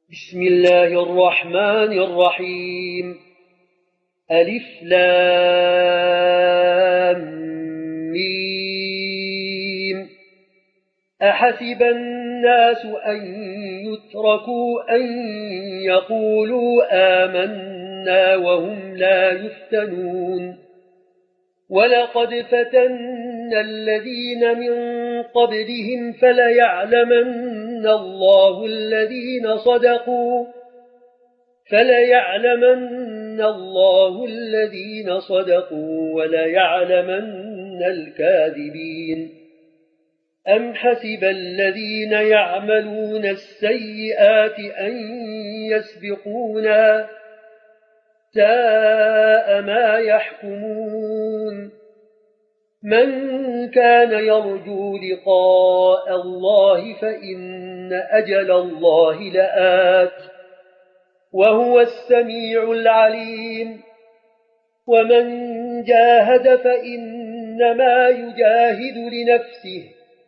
بسم الله الرحمن الرحيم. ألف لام ميم. أحسب الناس أن يتركوا أن يقولوا آمنا وهم لا يفتنون. ولقد فتنا الذين من قبلهم فليعلمن الله الذين صدقوا وليعلمن الكاذبين. أم حسب الذين يعملون السيئات أن يسبقونا ساء ما يحكمون. من كان يرجو لقاء الله فإن أجل الله لآت وهو السميع العليم. ومن جاهد فإنما يجاهد لنفسه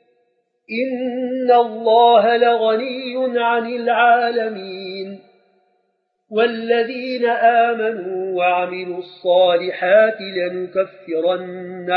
إن الله لغني عن العالمين. والذين آمنوا وعملوا الصالحات لنكفرن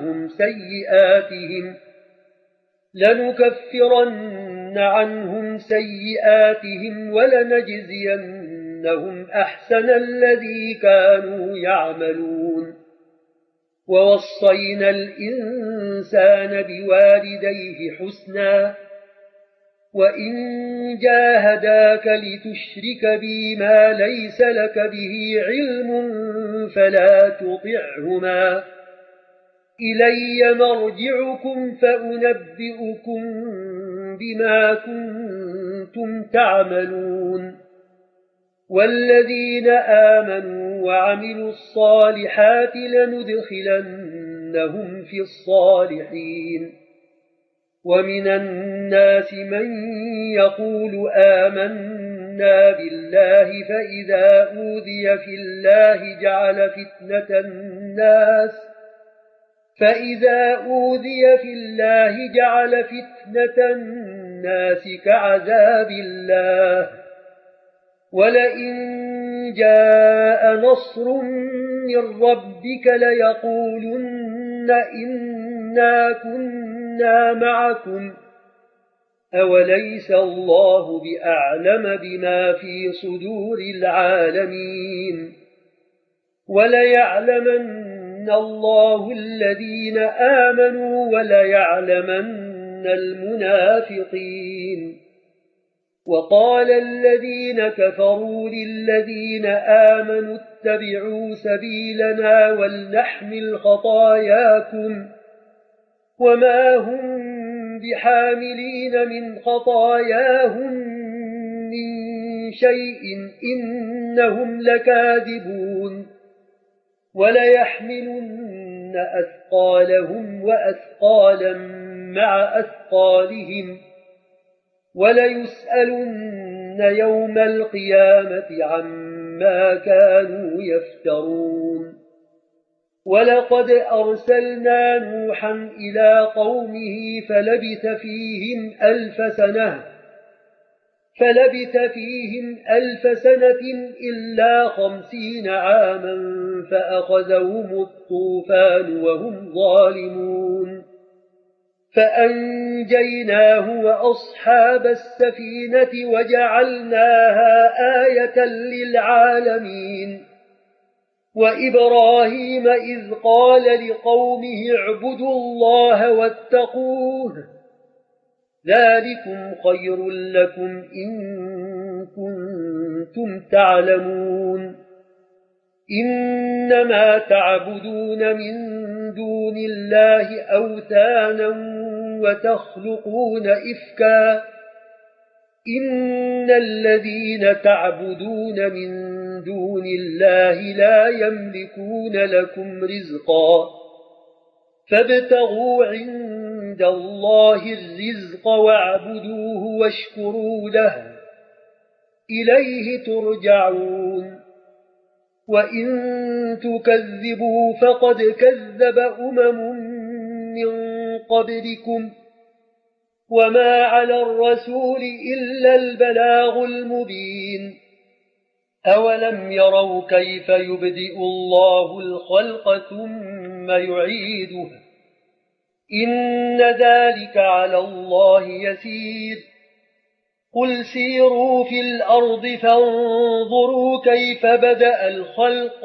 عنهم سيئاتهم ولنجزينهم أحسن الذي كانوا يعملون. ووصينا الإنسان بوالديه حسنا وإن جاهداك لتشرك بي ما ليس لك به علم فلا تطعهما. إلي مرجعكم فأنبئكم بما كنتم تعملون. والذين آمنوا وعملوا الصالحات لندخلنهم في الصالحين. ومن الناس من يقول آمنا بالله فإذا أوذي في الله جعل فتنة الناس كعذاب الله. ولئن جاء نصر من ربك ليقولن إنا كنا معكم أوليس الله بأعلم بما في صدور العالمين. وليعلمن الله الذين آمنوا وليعلمن المنافقين. وقال الذين كفروا للذين آمنوا اتبعوا سبيلنا ولنحمل خطاياكم وما هم بحاملين من خطاياهم من شيء إنهم لكاذبون. وليحملن أثقالهم وأثقالا مع أثقالهم وليسألن يوم القيامة عما كانوا يفترون. ولقد أرسلنا نوحا إلى قومه فلبث فيهم 1000 سنة إلا 50 عاما فأخذهم الطوفان وهم ظالمون. فأنجيناه وأصحاب السفينة وجعلناها آية للعالمين. وإبراهيم إذ قال لقومه اعبدوا الله واتقوه ذلكم خير لكم إن كنتم تعلمون. إنما تعبدون من دون الله أوثانا وتخلقون إفكا إن الذين تعبدون من دون الله لا يملكون لكم رزقا فابتغوا عند الله الرزق واعبدوه واشكروا له إليه ترجعون. وإن تكذبوا فقد كذب أمم من قبلكم وما على الرسول إلا البلاغ المبين أولم يروا كيف يبدئ الله الخلق ثم يعيده إن ذلك على الله يسير قل سيروا في الأرض فانظروا كيف بدأ الخلق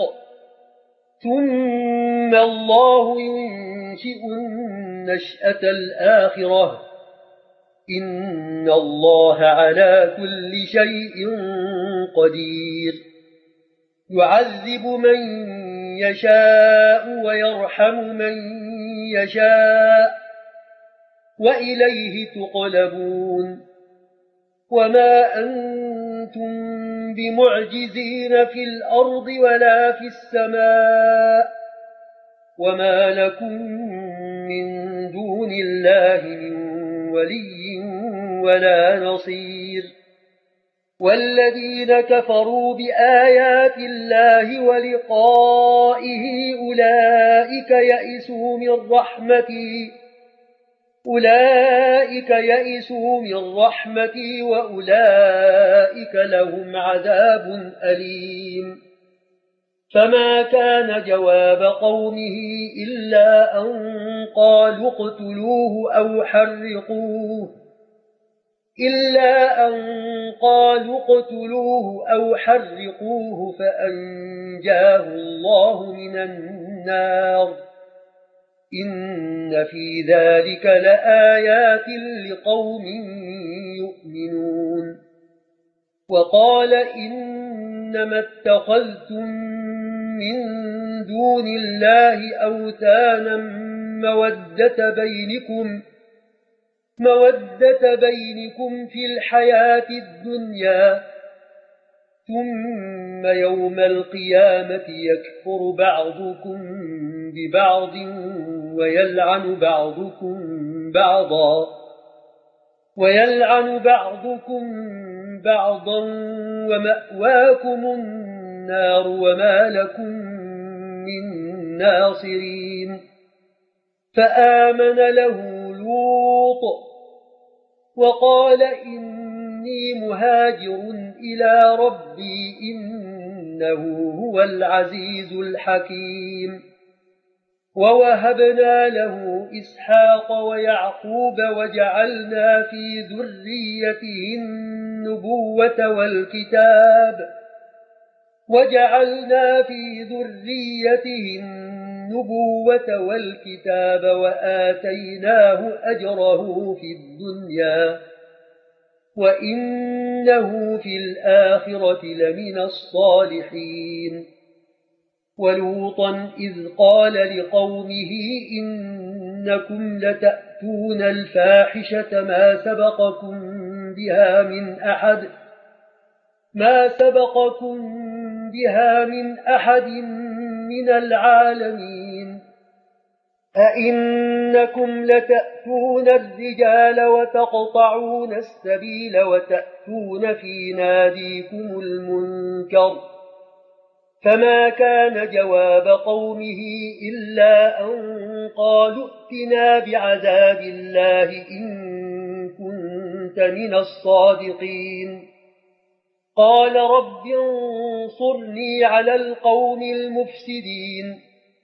ثم الله ينشئ النشأة الآخرة إن الله على كل شيء قدير يعذب من يشاء ويرحم من يشاء وإليه تقلبون وما أنتم بمعجزين في الأرض ولا في السماء وما لكم من دون الله من ولي ولا نصير والذين كفروا بآيات الله ولقائه أولئك يئسوا من رحمتي وأولئك لهم عذاب أليم فما كان جواب قومه إلا أن قالوا اقتلوه أو حرقوه فأنجاه الله من النار إن في ذلك لآيات لقوم يؤمنون وقال إنما اتخذتم من دون الله أوثانا مودة بينكم في الحياة الدنيا ثم يوم القيامة يكفر بعضكم ببعض ويلعن بعضكم بعضا ومأواكم النار وما لكم من ناصرين فآمن له لوط وقال إني مهاجر إلى ربي إنه هو العزيز الحكيم ووهبنا له إسحاق ويعقوب وجعلنا في ذريته النبوة والكتاب وآتيناه أجره في الدنيا وإنه في الآخرة لمن الصالحين ولوطا إذ قال لقومه إنكم لتأتون الفاحشة ما سبقكم بها من أحد من العالمين أئنكم لتأتون الرجال وتقطعون السبيل وتأتون في ناديكم المنكر فما كان جواب قومه إلا أن قالوا ائتنا بعذاب الله إن كنت من الصادقين قال رب انصرني على القوم المفسدين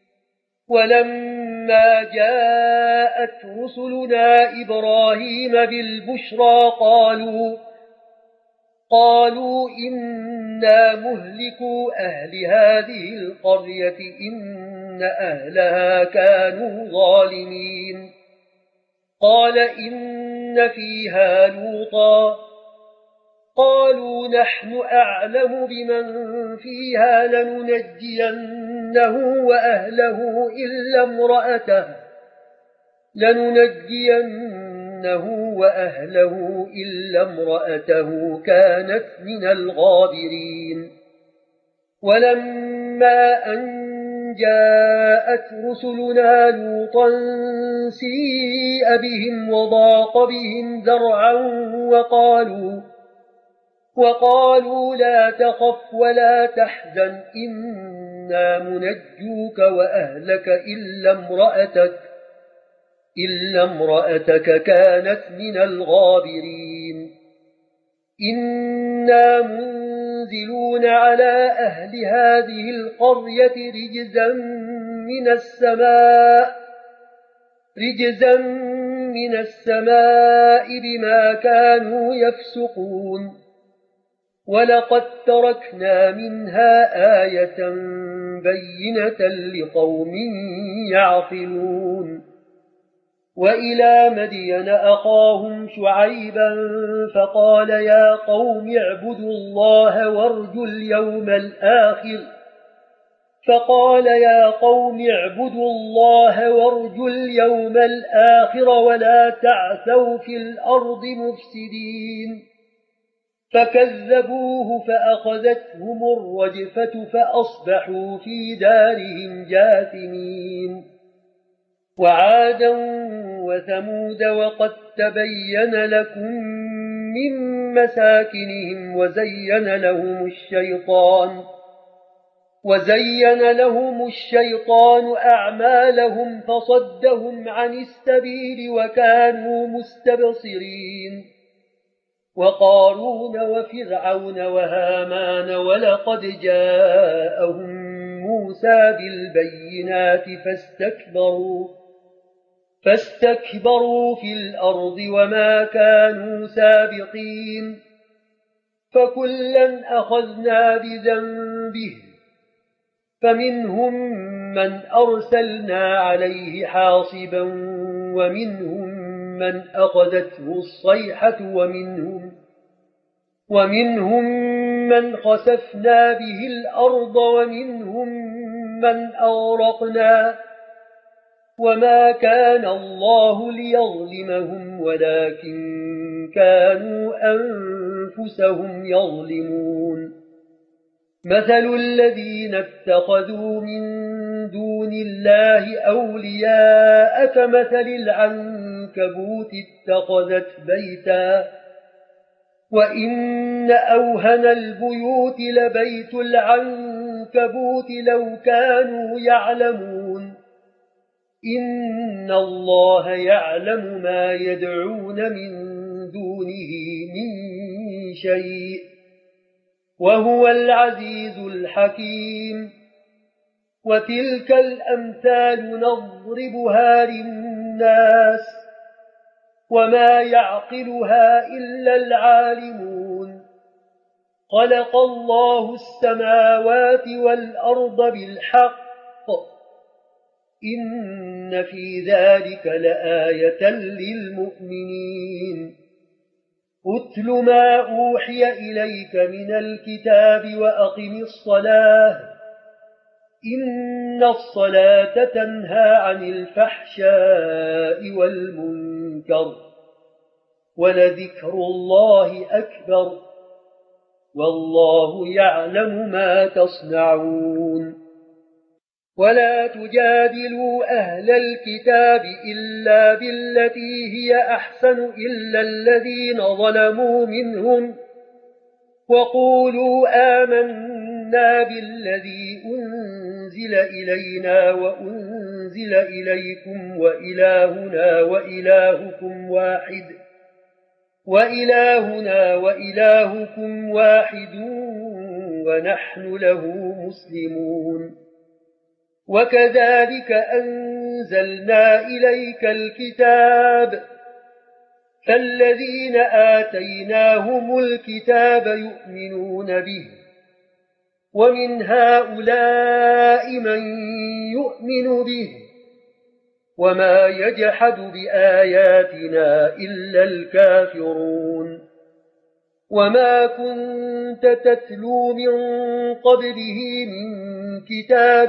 ولما جاءت رسلنا إبراهيم بالبشرى قالوا إنا مهلكو أهل هذه القرية إن أهلها كانوا ظالمين قال إن فيها لوطا قالوا نحن أعلم بمن فيها لننجينه وأهله إلا امرأته كانت من الغابرين ولما أن جاءت رسلنا لوطا سيء بهم وضاق بهم ذرعا وقالوا لا تخف ولا تحزن إنا منجوك وأهلك إلا امرأتك إلا امرأتك كانت من الغابرين إنا منزلون على أهل هذه القرية رجزا من السماء بما كانوا يفسقون ولقد تركنا منها آية بينة لقوم يعقلون وإلى مدين أخاهم شعيبا فقال يا قوم اعبدوا الله وارجوا اليوم الآخر ولا تعثوا في الأرض مفسدين فكذبوه فأخذتهم الرجفة فأصبحوا في دارهم جاثمين وعادا وثمود وقد تبين لكم من مساكنهم وزين لهم الشيطان أعمالهم فصدهم عن السبيل وكانوا مستبصرين وقارون وفرعون وهامان ولقد جاءهم موسى بالبينات فاستكبروا في الأرض وما كانوا سابقين فكلا أخذنا بذنبه فمنهم من أرسلنا عليه حاصبا ومنهم من أخذته الصيحة ومنهم من خسفنا به الأرض ومنهم من أغرقنا وما كان الله ليظلمهم ولكن كانوا أنفسهم يظلمون مثل الذين اتخذوا من دون الله أولياء كمثل العنكبوت اتخذت بيتا وإن أوهن البيوت لبيت العنكبوت لو كانوا يعلمون إن الله يعلم ما يدعون من دونه من شيء وهو العزيز الحكيم وتلك الأمثال نضربها للناس وما يعقلها إلا العالمون خلق الله السماوات والأرض بالحق إن في ذلك لآية للمؤمنين أتل ما أوحي إليك من الكتاب وأقم الصلاة إن الصلاة تنهى عن الفحشاء والمنكر ولذكر الله أكبر والله يعلم ما تصنعون ولا تجادلوا أهل الكتاب إلا بالتي هي أحسن إلا الذين ظلموا منهم وقولوا آمنا بالذي أنزل إلينا وأنزل إليكم وإلهنا وإلهكم واحد ونحن له مسلمون وكذلك أنزلنا إليك الكتاب فالذين آتيناهم الكتاب يؤمنون به ومن هؤلاء من يؤمن به وما يجحد بآياتنا إلا الكافرون وما كنت تتلو من قبله من كتاب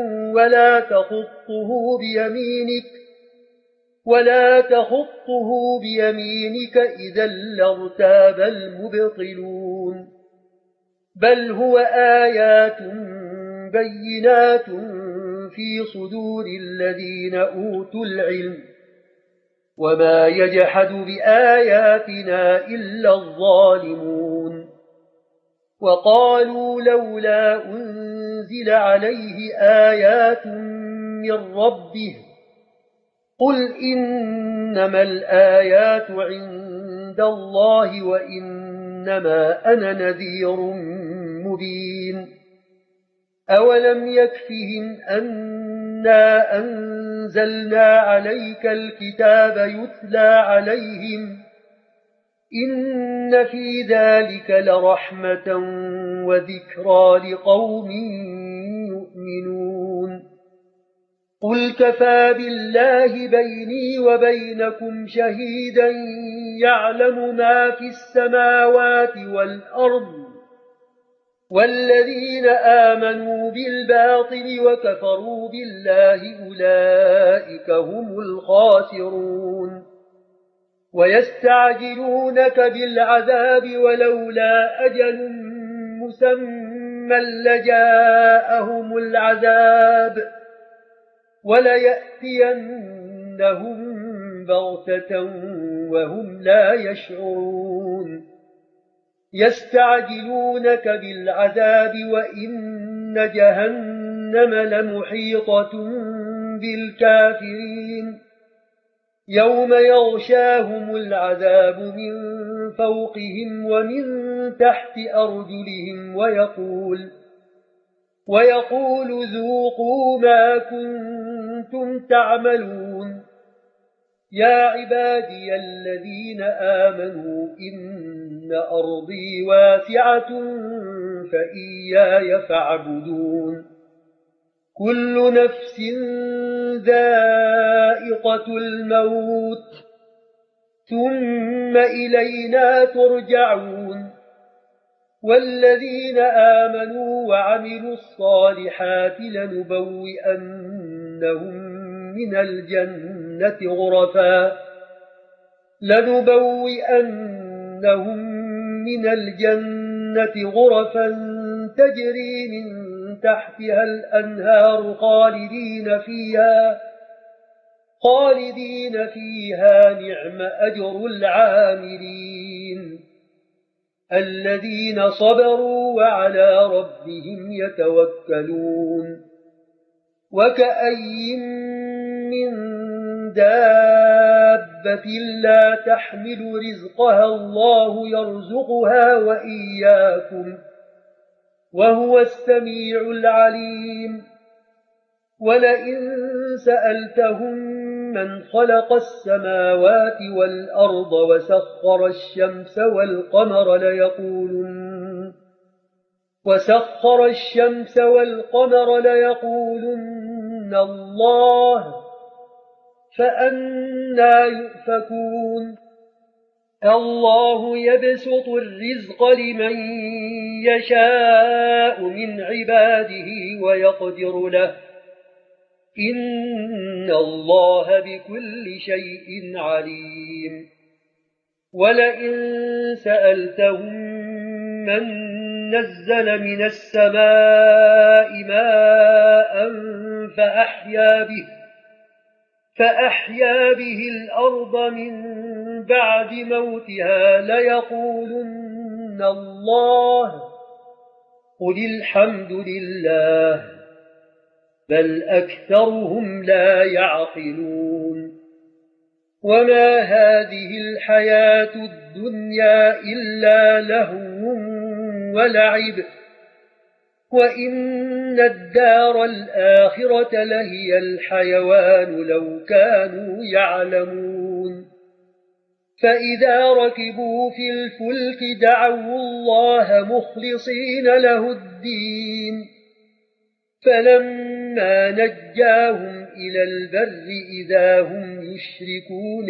ولا تخطه بيمينك إذا لارتاب المبطلون بل هو آيات بينات في صدور الذين أوتوا العلم وما يجحد بآياتنا إلا الظالمون وقالوا لولا أنزل عليه آيات من ربه قل إنما الآيات عند الله وإنما أنا نذير مبين أولم يكفهم أنا أنزلنا عليك الكتاب يتلى عليهم إن في ذلك لرحمة وذكرى لقوم يؤمنون قل كفى بالله بيني وبينكم شهيدا يعلم ما في السماوات والأرض والذين آمنوا بالباطل وكفروا بالله أولئك هم الخاسرون ويستعجلونك بالعذاب ولولا أجل مسمى لجاءهم العذاب وليأتينهم بغتة وهم لا يشعرون يستعجلونك بالعذاب وإن جهنم لمحيطة بالكافرين يوم يغشاهم العذاب من فوقهم ومن تحت أرجلهم ويقول ذوقوا ما كنتم تعملون يا عبادي الذين آمنوا إن أرضي واسعة فإياي فاعبدون كل نفس ذائقة الموت ثم إلينا ترجعون والذين آمنوا وعملوا الصالحات لنبوئنهم من الجنة غرفا تجري من تحتها الأنهار خالدين فيها نعم أجر العاملين الذين صبروا وعلى ربهم يتوكلون وكأي من دابة لا تحمل رزقها الله يرزقها وإياكم وهو السميع العليم ولئن سألتهم من خلق السماوات والأرض وسخر الشمس والقمر ليقولن الله فأنى يؤفكون الله يبسط الرزق لمن يشاء من عباده ويقدر له إن الله بكل شيء عليم ولئن سألتهم من نزل من السماء ماء فأحيا به الأرض من بعد موتها ليقولن الله قل الحمد لله بل أكثرهم لا يعقلون وما هذه الحياة الدنيا إلا لهو ولعب وإن الدار الآخرة لهي الحيوان لو كانوا يعلمون فإذا ركبوا في الفلك دعوا الله مخلصين له الدين فلما نجاهم إلى البر إذا هم يشركون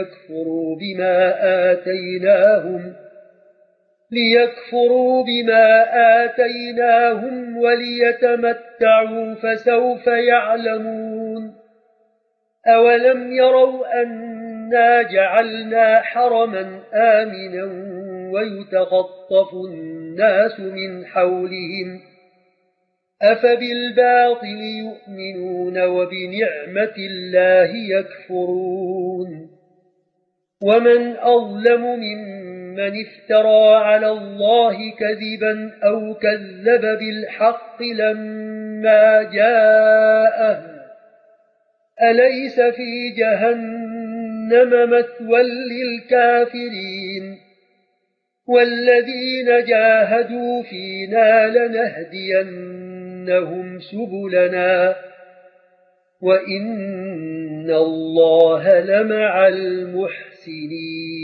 ليكفروا بما آتيناهم وليتمتعوا فسوف يعلمون أولم يروا أنا جعلنا حرما آمنا ويتخطف الناس من حولهم أفبالباطل يؤمنون وبنعمة الله يكفرون ومن أظلم ممن افترى على الله كذبا أو كذب بالحق لما جاءه أليس في جهنم مثوى للكافرين والذين جاهدوا فينا لنهدينهم سبلنا وإن الله لمع المحسنين